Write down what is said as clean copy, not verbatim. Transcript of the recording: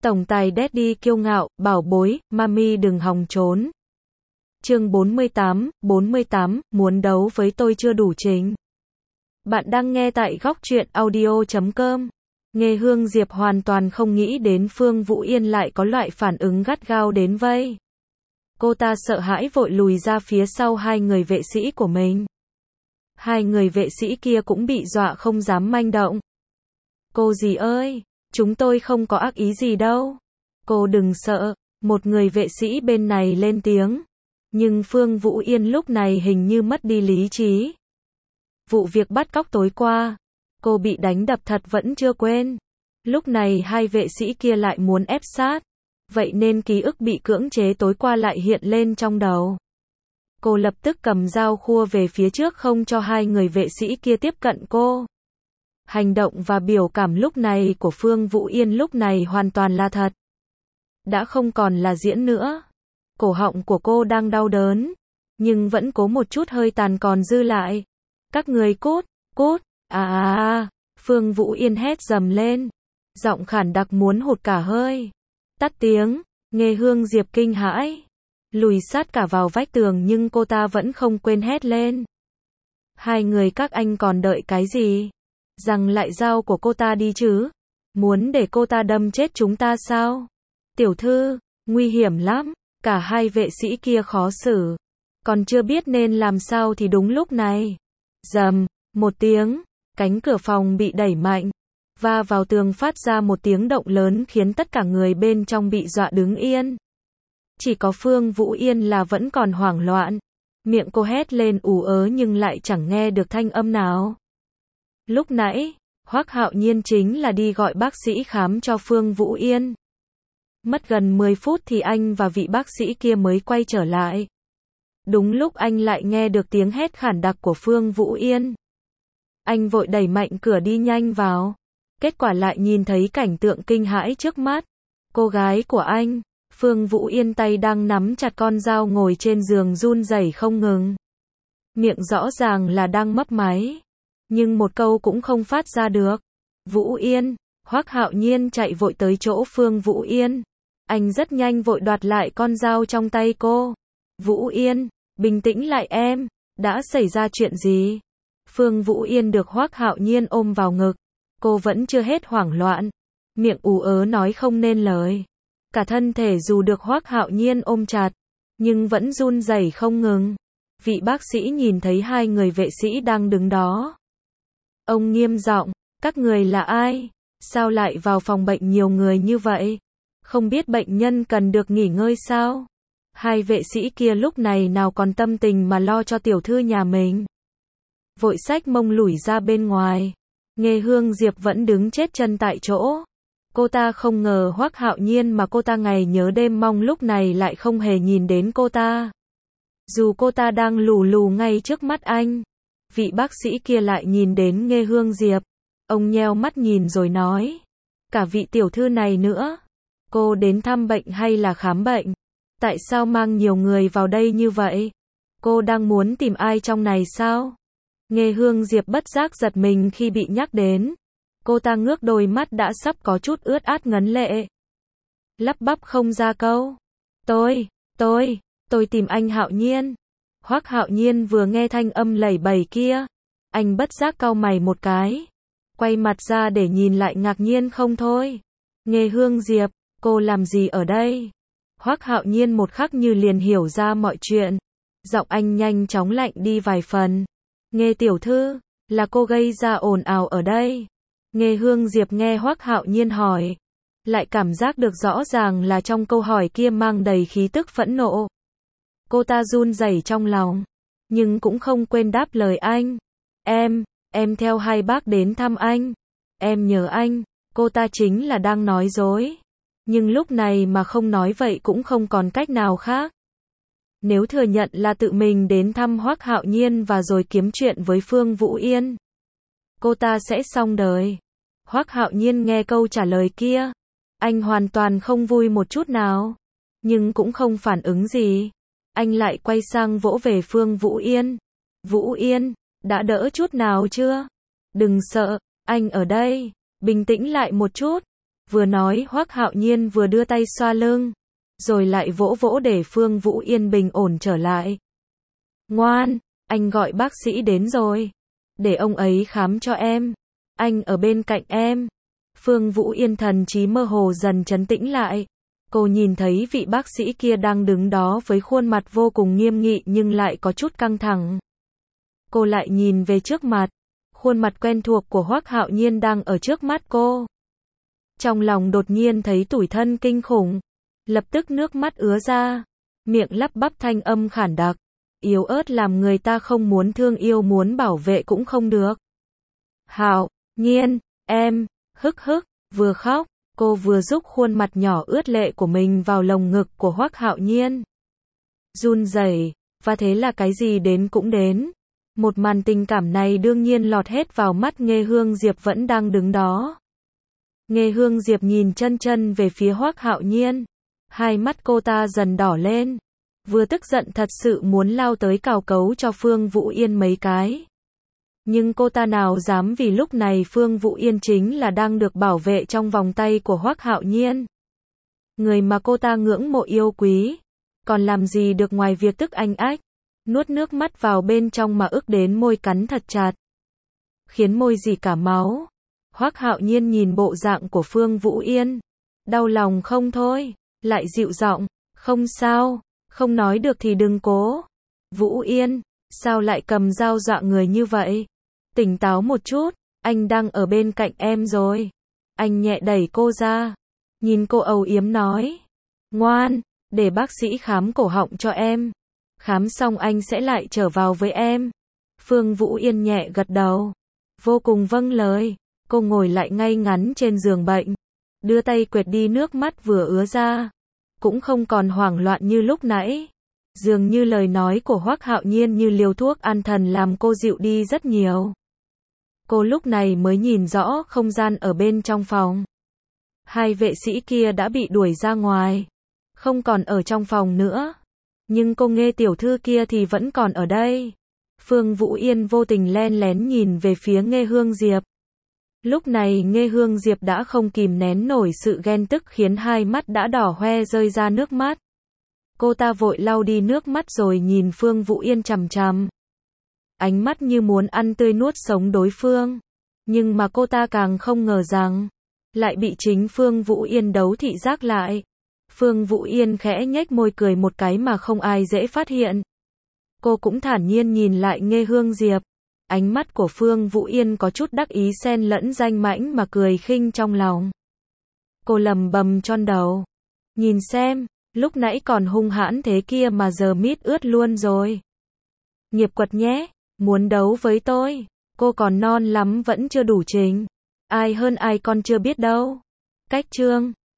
Tổng tài Daddy kiêu ngạo, bảo bối, mami đừng hòng trốn. Chương 48, muốn đấu với tôi chưa đủ trình. Bạn đang nghe tại góc truyện audio.com. Nghe Hương Diệp hoàn toàn không nghĩ đến Phương Vũ Yên lại có loại phản ứng gắt gao đến vây. Cô ta sợ hãi vội lùi ra phía sau hai người vệ sĩ của mình. Hai người vệ sĩ kia cũng bị dọa không dám manh động. Cô dì ơi, chúng tôi không có ác ý gì đâu. Cô đừng sợ, một người vệ sĩ bên này lên tiếng. Nhưng Phương Vũ Yên lúc này hình như mất đi lý trí. Vụ việc bắt cóc tối qua, cô bị đánh đập thật vẫn chưa quên. Lúc này hai vệ sĩ kia lại muốn ép sát. Vậy nên ký ức bị cưỡng chế tối qua lại hiện lên trong đầu. Cô lập tức cầm dao khua về phía trước không cho hai người vệ sĩ kia tiếp cận cô. Hành động và biểu cảm lúc này của Phương Vũ Yên lúc này hoàn toàn là thật. Đã không còn là diễn nữa. Cổ họng của cô đang đau đớn, nhưng vẫn có một chút hơi tàn còn dư lại. Các người cút, cút, Phương Vũ Yên hét dầm lên. Giọng khản đặc muốn hụt cả hơi. Tắt tiếng, nghe Hương Diệp kinh hãi. Lùi sát cả vào vách tường nhưng cô ta vẫn không quên hét lên. Hai người các anh còn đợi cái gì? Rằng lại dao của cô ta đi chứ? Muốn để cô ta đâm chết chúng ta sao? Tiểu thư, nguy hiểm lắm. Cả hai vệ sĩ kia khó xử. Còn chưa biết nên làm sao thì đúng lúc này. Rầm, một tiếng, cánh cửa phòng bị đẩy mạnh. Va vào tường phát ra một tiếng động lớn khiến tất cả người bên trong bị dọa đứng yên. Chỉ có Phương Vũ Yên là vẫn còn hoảng loạn. Miệng cô hét lên ù ớ nhưng lại chẳng nghe được thanh âm nào. Lúc nãy, Hoắc Hạo Nhiên chính là đi gọi bác sĩ khám cho Phương Vũ Yên. Mất gần 10 phút thì anh và vị bác sĩ kia mới quay trở lại. Đúng lúc anh lại nghe được tiếng hét khản đặc của Phương Vũ Yên. Anh vội đẩy mạnh cửa đi nhanh vào. Kết quả lại nhìn thấy cảnh tượng kinh hãi trước mắt. Cô gái của anh, Phương Vũ Yên tay đang nắm chặt con dao ngồi trên giường run rẩy không ngừng. Miệng rõ ràng là đang mấp máy. Nhưng một câu cũng không phát ra được. Vũ Yên, Hoắc Hạo Nhiên chạy vội tới chỗ Phương Vũ Yên. Anh rất nhanh vội đoạt lại con dao trong tay cô. Vũ Yên, bình tĩnh lại em, đã xảy ra chuyện gì? Phương Vũ Yên được Hoắc Hạo Nhiên ôm vào ngực. Cô vẫn chưa hết hoảng loạn. Miệng ú ớ nói không nên lời. Cả thân thể dù được Hoắc Hạo Nhiên ôm chặt, nhưng vẫn run rẩy không ngừng. Vị bác sĩ nhìn thấy hai người vệ sĩ đang đứng đó. Ông nghiêm giọng, các người là ai? Sao lại vào phòng bệnh nhiều người như vậy? Không biết bệnh nhân cần được nghỉ ngơi sao? Hai vệ sĩ kia lúc này nào còn tâm tình mà lo cho tiểu thư nhà mình. Vội xách mông lủi ra bên ngoài. Nghe Hương Diệp vẫn đứng chết chân tại chỗ. Cô ta không ngờ Hoắc Hạo Nhiên mà cô ta ngày nhớ đêm mong lúc này lại không hề nhìn đến cô ta. Dù cô ta đang lù lù ngay trước mắt anh. Vị bác sĩ kia lại nhìn đến Nghe Hương Diệp. Ông nheo mắt nhìn rồi nói. Cả vị tiểu thư này nữa. Cô đến thăm bệnh hay là khám bệnh? Tại sao mang nhiều người vào đây như vậy? Cô đang muốn tìm ai trong này sao? Nghe Hương Diệp bất giác giật mình khi bị nhắc đến. Cô ta ngước đôi mắt đã sắp có chút ướt át ngấn lệ. Lắp bắp không ra câu. Tôi tìm anh Hạo Nhiên. Hoắc Hạo Nhiên vừa nghe thanh âm lẩy bẩy kia. Anh bất giác cau mày một cái. Quay mặt ra để nhìn lại ngạc nhiên không thôi. Nghe Hương Diệp, cô làm gì ở đây? Hoắc Hạo Nhiên một khắc như liền hiểu ra mọi chuyện. Giọng anh nhanh chóng lạnh đi vài phần. Nghe tiểu thư, là cô gây ra ồn ào ở đây. Nghe Hương Diệp nghe Hoắc Hạo Nhiên hỏi. Lại cảm giác được rõ ràng là trong câu hỏi kia mang đầy khí tức phẫn nộ. Cô ta run rẩy trong lòng. Nhưng cũng không quên đáp lời anh. Em theo hai bác đến thăm anh. Em nhờ anh, cô ta chính là đang nói dối. Nhưng lúc này mà không nói vậy cũng không còn cách nào khác. Nếu thừa nhận là tự mình đến thăm Hoắc Hạo Nhiên và rồi kiếm chuyện với Phương Vũ Yên, cô ta sẽ xong đời. Hoắc Hạo Nhiên nghe câu trả lời kia, anh hoàn toàn không vui một chút nào, nhưng cũng không phản ứng gì. Anh lại quay sang vỗ về Phương Vũ Yên. Vũ Yên, đã đỡ chút nào chưa? Đừng sợ, anh ở đây, bình tĩnh lại một chút. Vừa nói Hoắc Hạo Nhiên vừa đưa tay xoa lưng, rồi lại vỗ vỗ để Phương Vũ Yên bình ổn trở lại. Ngoan, anh gọi bác sĩ đến rồi. Để ông ấy khám cho em. Anh ở bên cạnh em. Phương Vũ Yên thần trí mơ hồ dần trấn tĩnh lại. Cô nhìn thấy vị bác sĩ kia đang đứng đó với khuôn mặt vô cùng nghiêm nghị nhưng lại có chút căng thẳng. Cô lại nhìn về trước mặt. Khuôn mặt quen thuộc của Hoắc Hạo Nhiên đang ở trước mắt cô. Trong lòng đột nhiên thấy tủi thân kinh khủng. Lập tức nước mắt ứa ra. Miệng lắp bắp thanh âm khản đặc. Yếu ớt làm người ta không muốn thương yêu muốn bảo vệ cũng không được. Hạo Nhiên, em, hức hức, vừa khóc, cô vừa rúc khuôn mặt nhỏ ướt lệ của mình vào lồng ngực của Hoắc Hạo Nhiên. Run rẩy, và thế là cái gì đến cũng đến. Một màn tình cảm này đương nhiên lọt hết vào mắt Nghê Hương Diệp vẫn đang đứng đó. Nghê Hương Diệp nhìn chân chân về phía Hoắc Hạo Nhiên. Hai mắt cô ta dần đỏ lên. Vừa tức giận thật sự muốn lao tới cào cấu cho Phương Vũ Yên mấy cái. Nhưng cô ta nào dám vì lúc này Phương Vũ Yên chính là đang được bảo vệ trong vòng tay của Hoắc Hạo Nhiên. Người mà cô ta ngưỡng mộ yêu quý. Còn làm gì được ngoài việc tức anh ách. Nuốt nước mắt vào bên trong mà ức đến môi cắn thật chặt. Khiến môi dì cả máu. Hoắc Hạo Nhiên nhìn bộ dạng của Phương Vũ Yên. Đau lòng không thôi. Lại dịu giọng. Không sao. Không nói được thì đừng cố. Vũ Yên. Sao lại cầm dao dọa người như vậy? Tỉnh táo một chút. Anh đang ở bên cạnh em rồi. Anh nhẹ đẩy cô ra. Nhìn cô âu yếm nói. Ngoan. Để bác sĩ khám cổ họng cho em. Khám xong anh sẽ lại trở vào với em. Phương Vũ Yên nhẹ gật đầu. Vô cùng vâng lời. Cô ngồi lại ngay ngắn trên giường bệnh. Đưa tay quệt đi nước mắt vừa ứa ra. Cũng không còn hoảng loạn như lúc nãy. Dường như lời nói của Hoắc Hạo Nhiên như liều thuốc an thần làm cô dịu đi rất nhiều. Cô lúc này mới nhìn rõ không gian ở bên trong phòng. Hai vệ sĩ kia đã bị đuổi ra ngoài. Không còn ở trong phòng nữa. Nhưng cô Nghê tiểu thư kia thì vẫn còn ở đây. Phương Vũ Yên vô tình len lén nhìn về phía Nghê Hương Diệp. Lúc này Nghê Hương Diệp đã không kìm nén nổi sự ghen tức khiến hai mắt đã đỏ hoe rơi ra nước mắt. Cô ta vội lau đi nước mắt rồi nhìn Phương Vũ Yên chằm chằm. Ánh mắt như muốn ăn tươi nuốt sống đối phương. Nhưng mà cô ta càng không ngờ rằng lại bị chính Phương Vũ Yên đấu thị giác lại. Phương Vũ Yên khẽ nhếch môi cười một cái mà không ai dễ phát hiện. Cô cũng thản nhiên nhìn lại Nghê Hương Diệp. Ánh mắt của Phương Vũ Yên có chút đắc ý xen lẫn danh mãnh mà cười khinh trong lòng. Cô lầm bầm tròn đầu. Nhìn xem, lúc nãy còn hung hãn thế kia mà giờ mít ướt luôn rồi. Nghiệp quật nhé, muốn đấu với tôi. Cô còn non lắm vẫn chưa đủ trình. Ai hơn ai con chưa biết đâu. Cách chương